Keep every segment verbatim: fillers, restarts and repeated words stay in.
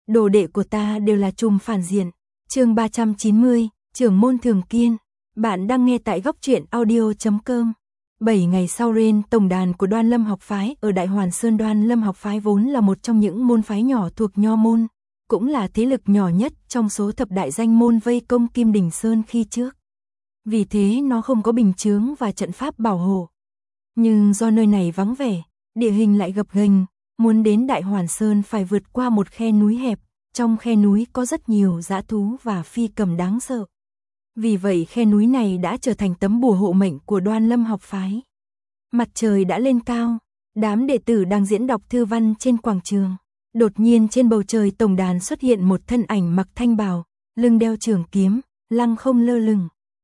đồ đệ của ta đều là trùm phản diện. Chương ba trăm chín mươi, trưởng môn Thường Kiên. Bạn đang nghe tại góc truyện audio chấm com. bảy ngày sau Ren, tổng đàn của Đoan Lâm học phái ở Đại Hoàn Sơn. Đoan Lâm học phái vốn là một trong những môn phái nhỏ thuộc Nho môn, cũng là thế lực nhỏ nhất trong số thập đại danh môn vây công Kim Đỉnh Sơn khi trước. Vì thế nó không có bình chướng và trận pháp bảo hộ. Nhưng do nơi này vắng vẻ, địa hình lại gập ghềnh, muốn đến Đại Hoàn Sơn phải vượt qua một khe núi hẹp, trong khe núi có rất nhiều dã thú và phi cầm đáng sợ. Vì vậy khe núi này đã trở thành tấm bùa hộ mệnh của Đoan Lâm học phái. Mặt trời đã lên cao, đám đệ tử đang diễn đọc thư văn trên quảng trường. Đột nhiên trên bầu trời tổng đàn xuất hiện một thân ảnh mặc thanh bào, lưng đeo trường kiếm, lăng không lơ lửng.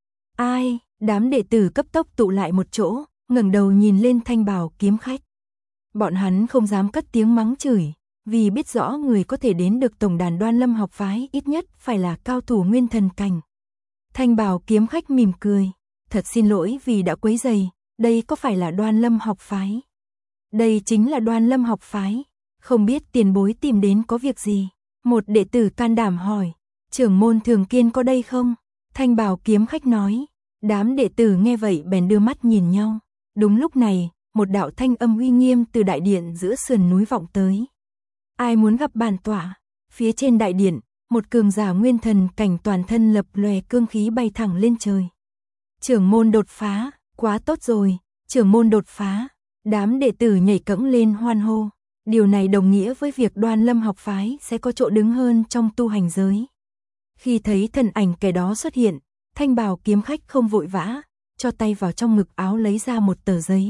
Ai? Đám đệ tử cấp tốc tụ lại một chỗ, ngẩng đầu nhìn lên thanh bào kiếm khách. Bọn hắn không dám cất tiếng mắng chửi, vì biết rõ người có thể đến được tổng đàn Đoan Lâm học phái ít nhất phải là cao thủ nguyên thần cảnh. Thanh bào kiếm khách mỉm cười, thật xin lỗi vì đã quấy rầy, đây có phải là Đoan Lâm học phái? Đây chính là Đoan Lâm học phái, không biết tiền bối tìm đến có việc gì? Một đệ tử can đảm hỏi, trưởng môn Thường Kiên có đây không? Thanh bào kiếm khách nói, đám đệ tử nghe vậy bèn đưa mắt nhìn nhau. Đúng lúc này, một đạo thanh âm uy nghiêm từ đại điện giữa sườn núi vọng tới. Ai muốn gặp bản tọa? Phía trên đại điện, một cường giả nguyên thần cảnh toàn thân lập lòe cương khí bay thẳng lên trời. Trưởng môn đột phá, quá tốt rồi, trưởng môn đột phá. Đám đệ tử nhảy cẫng lên hoan hô. Điều này đồng nghĩa với việc Đoan Lâm học phái sẽ có chỗ đứng hơn trong tu hành giới. Khi thấy thân ảnh kẻ đó xuất hiện, thanh bào kiếm khách không vội vã, cho tay vào trong ngực áo lấy ra một tờ giấy.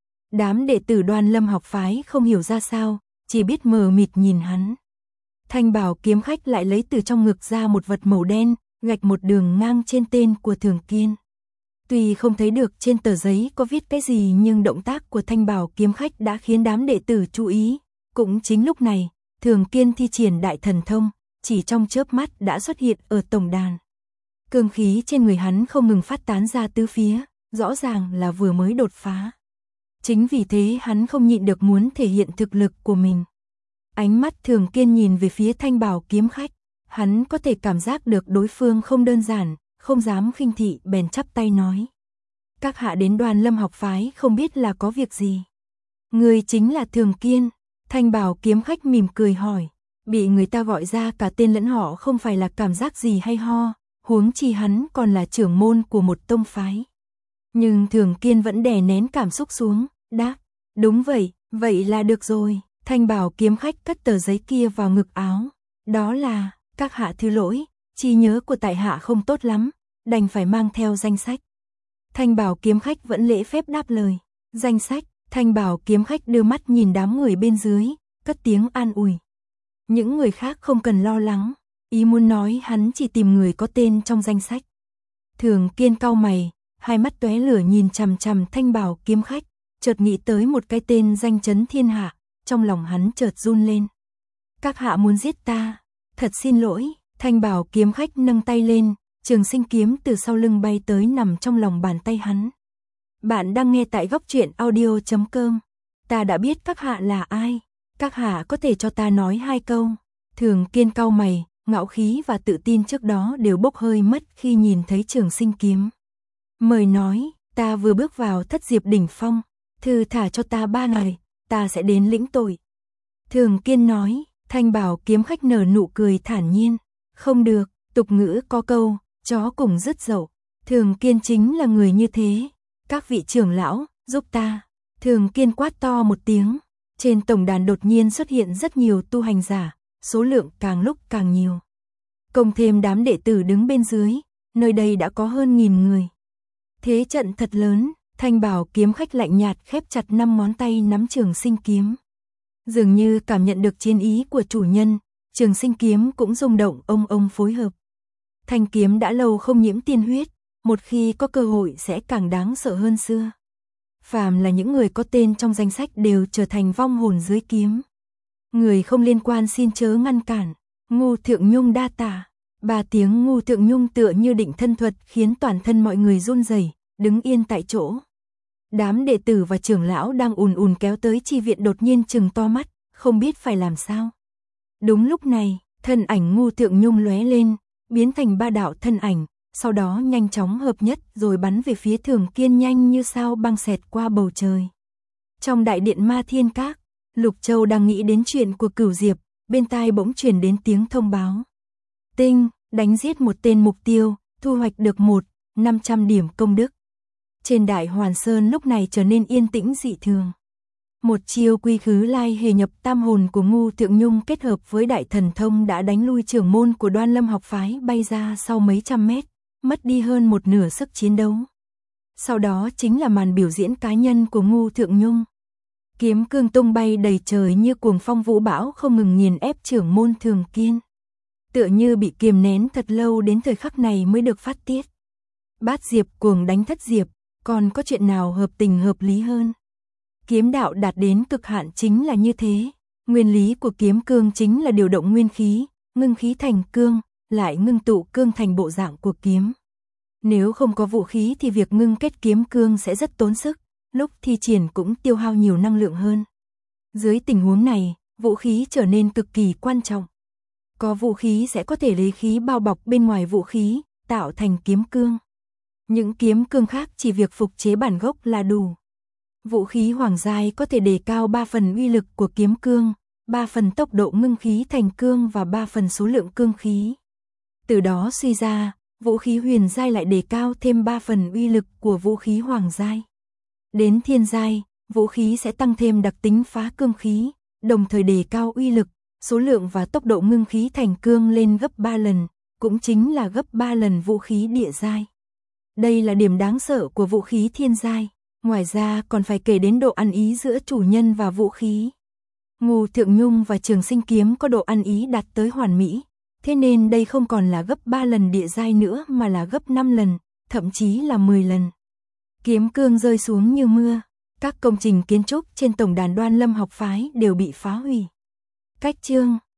Đám đệ tử Đoan Lâm học phái không hiểu ra sao, chỉ biết mờ mịt nhìn hắn. Thanh bào kiếm khách lại lấy từ trong ngực ra một vật màu đen, gạch một đường ngang trên tên của Thường Kiên. Tuy không thấy được trên tờ giấy có viết cái gì nhưng động tác của thanh bào kiếm khách đã khiến đám đệ tử chú ý. Cũng chính lúc này, Thường Kiên thi triển đại thần thông, chỉ trong chớp mắt đã xuất hiện ở tổng đàn. Cương khí trên người hắn không ngừng phát tán ra tứ phía, rõ ràng là vừa mới đột phá. Chính vì thế hắn không nhịn được muốn thể hiện thực lực của mình. Ánh mắt Thường Kiên nhìn về phía thanh bào kiếm khách, hắn có thể cảm giác được đối phương không đơn giản, không dám khinh thị bèn chắp tay nói. Các hạ đến Đoan Lâm học phái không biết là có việc gì. Người chính là Thường Kiên, thanh bào kiếm khách mỉm cười hỏi. Bị người ta gọi ra cả tên lẫn họ không phải là cảm giác gì hay ho, huống chi hắn còn là trưởng môn của một tông phái. Nhưng Thường Kiên vẫn đè nén cảm xúc xuống, đáp, đúng vậy, vậy là được rồi. Thanh bào kiếm khách cất tờ giấy kia vào ngực áo. Đó là, các hạ thứ lỗi, trí nhớ của tại hạ không tốt lắm, đành phải mang theo danh sách. Thanh bào kiếm khách vẫn lễ phép đáp lời. Danh sách, thanh bào kiếm khách đưa mắt nhìn đám người bên dưới, cất tiếng an ủi. Những người khác không cần lo lắng, ý muốn nói hắn chỉ tìm người có tên trong danh sách. Thường Kiên cau mày, hai mắt tóe lửa nhìn chằm chằm thanh bào kiếm khách, chợt nghĩ tới một cái tên danh chấn thiên hạ, trong lòng hắn chợt run lên. Các hạ muốn giết ta, thật xin lỗi. Thanh bào kiếm khách nâng tay lên, trường sinh kiếm từ sau lưng bay tới nằm trong lòng bàn tay hắn. Bạn đang nghe tại góc truyện audio chấm com. Ta đã biết các hạ là ai, các hạ có thể cho ta nói hai câu. Thường Kiên cau mày, ngạo khí và tự tin trước đó đều bốc hơi mất khi nhìn thấy trường sinh kiếm. Mời nói, ta vừa bước vào thất diệp đỉnh phong, thư thả cho ta ba ngày, ta sẽ đến lĩnh tội. Thường Kiên nói, thanh bào kiếm khách nở nụ cười thản nhiên. Không được, tục ngữ có câu, chó cùng rứt dậu. Thường Kiên chính là người như thế. Các vị trưởng lão, giúp ta. Thường Kiên quát to một tiếng. Trên tổng đàn đột nhiên xuất hiện rất nhiều tu hành giả, số lượng càng lúc càng nhiều. Cộng thêm đám đệ tử đứng bên dưới, nơi đây đã có hơn nghìn người. Thế trận thật lớn, thanh bào kiếm khách lạnh nhạt khép chặt năm ngón tay nắm trường sinh kiếm. Dường như cảm nhận được chiến ý của chủ nhân, trường sinh kiếm cũng rung động ông ông phối hợp. Thanh kiếm đã lâu không nhiễm tiên huyết, một khi có cơ hội sẽ càng đáng sợ hơn xưa. Phàm là những người có tên trong danh sách đều trở thành vong hồn dưới kiếm. Người không liên quan xin chớ ngăn cản. Ngu Thượng Nhung đa tạ. Ba tiếng Ngu Thượng Nhung tựa như định thân thuật khiến toàn thân mọi người run rẩy, đứng yên tại chỗ. Đám đệ tử và trưởng lão đang ùn ùn kéo tới chi viện đột nhiên trừng to mắt, không biết phải làm sao. Đúng lúc này, Thân ảnh Ngưu Thượng Nhung lóe lên, biến thành ba đạo thân ảnh, sau đó nhanh chóng hợp nhất rồi bắn về phía Thường Kiên nhanh như sao băng xẹt qua bầu trời. Trong đại điện Ma Thiên Các, Lục Châu đang nghĩ đến chuyện của Cửu Diệp, bên tai bỗng truyền đến tiếng thông báo. Tinh, đánh giết một tên mục tiêu, thu hoạch được một, năm trăm điểm công đức. Trên Đại Hoàn Sơn lúc này trở nên yên tĩnh dị thường. Một chiêu quy khứ lai hề nhập tam hồn của Ngưu Thượng Nhung kết hợp với đại thần thông đã đánh lui trưởng môn của Đoan Lâm học phái bay ra sau mấy trăm mét, mất đi hơn một nửa sức chiến đấu. Sau đó chính là màn biểu diễn cá nhân của Ngưu Thượng Nhung. Kiếm cương tung bay đầy trời như cuồng phong vũ bão không ngừng nghiền ép trưởng môn Thường Kiên. Tựa như bị kiềm nén thật lâu đến thời khắc này mới được phát tiết. Bát diệp cuồng đánh thất diệp, còn có chuyện nào hợp tình hợp lý hơn. Kiếm đạo đạt đến cực hạn chính là như thế. Nguyên lý của kiếm cương chính là điều động nguyên khí, ngưng khí thành cương, lại ngưng tụ cương thành bộ dạng của kiếm. Nếu không có vũ khí thì việc ngưng kết kiếm cương sẽ rất tốn sức, lúc thi triển cũng tiêu hao nhiều năng lượng hơn. Dưới tình huống này, vũ khí trở nên cực kỳ quan trọng. Có vũ khí sẽ có thể lấy khí bao bọc bên ngoài vũ khí, tạo thành kiếm cương. Những kiếm cương khác chỉ việc phục chế bản gốc là đủ. Vũ khí hoàng giai có thể đề cao ba phần uy lực của kiếm cương, ba phần tốc độ ngưng khí thành cương và ba phần số lượng cương khí. Từ đó suy ra, vũ khí huyền giai lại đề cao thêm ba phần uy lực của vũ khí hoàng giai. Đến thiên giai, vũ khí sẽ tăng thêm đặc tính phá cương khí, đồng thời đề cao uy lực, số lượng và tốc độ ngưng khí thành cương lên gấp ba lần, cũng chính là gấp ba lần vũ khí địa giai. Đây là điểm đáng sợ của vũ khí thiên giai. Ngoài ra còn phải kể đến độ ăn ý giữa chủ nhân và vũ khí. Ngưu Thượng Nhung và Trường Sinh kiếm có độ ăn ý đạt tới hoàn mỹ, thế nên đây không còn là gấp ba lần địa giai nữa mà là gấp năm lần, thậm chí là mười lần. Kiếm cương rơi xuống như mưa, các công trình kiến trúc trên tổng đàn Đoan Lâm học phái đều bị phá hủy. Cách chương